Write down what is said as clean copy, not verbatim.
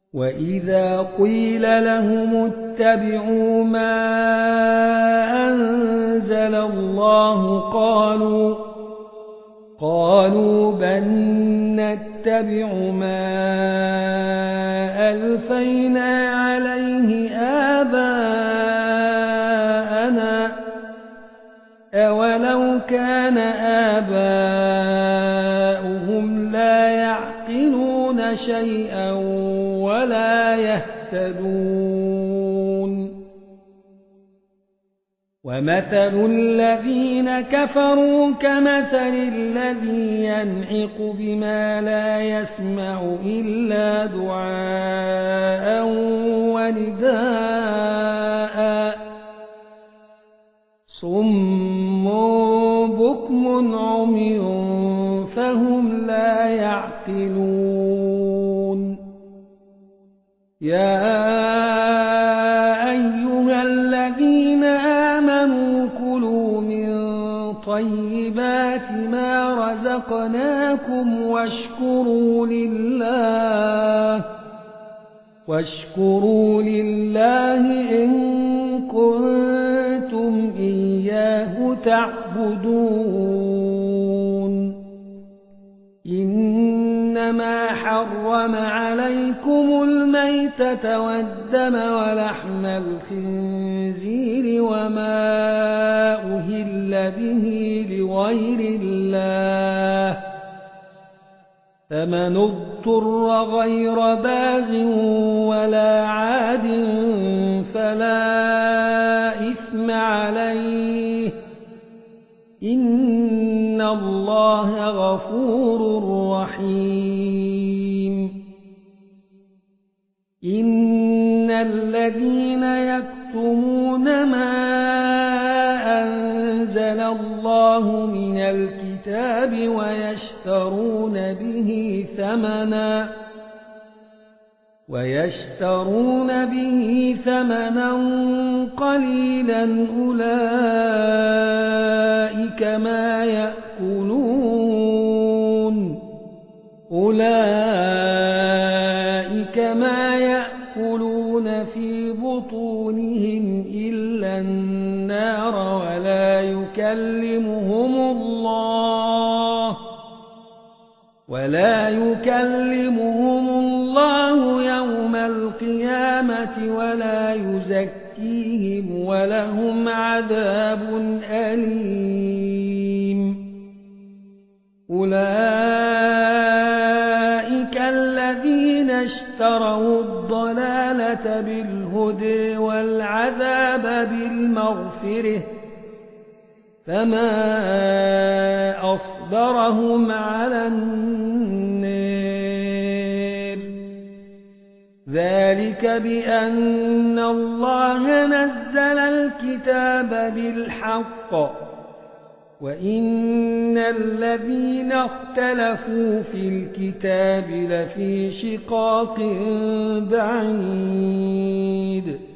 وإذا قيل لهم اتبعوا ما أنزل الله قالوا بل نتبع ما ألفينا عليه آباءنا أولو كان آباؤهم لا يعقلون شيئا ولا يهتدون ومثل الذين كفروا كمثل الذي ينعق بما لا يسمع إلا دعاء ونداء صم بكم عمي فهم لا يعقلون يا أيها الذين آمنوا كلوا من طيبات ما رزقناكم واشكروا لله إن كنتم إياه تعبدون إنما حرم عليكم الميتة والدم ولحم الخنزير وما أهل به لغير الله فمن اضطر غير باغ ولا عاد فلا إثم عليه إن الله غفور رحيم إن الذين يكتمون ما أنزل الله من الكتاب ويشترون به ثمنا قليلا أولئك ما يأكلون في بطونهم إلا النار ولا يكلمهم الله يوم القيامة ولا يزكيهم ولهم عذاب أليم أولئك الذين اشتروا الضلالة بالهدى والعذاب بالمغفرة فما أصبرهم على النار ذلك بأن الله نزل الكتاب بالحق وإن الذين اختلفوا في الكتاب لفي شقاق بعيد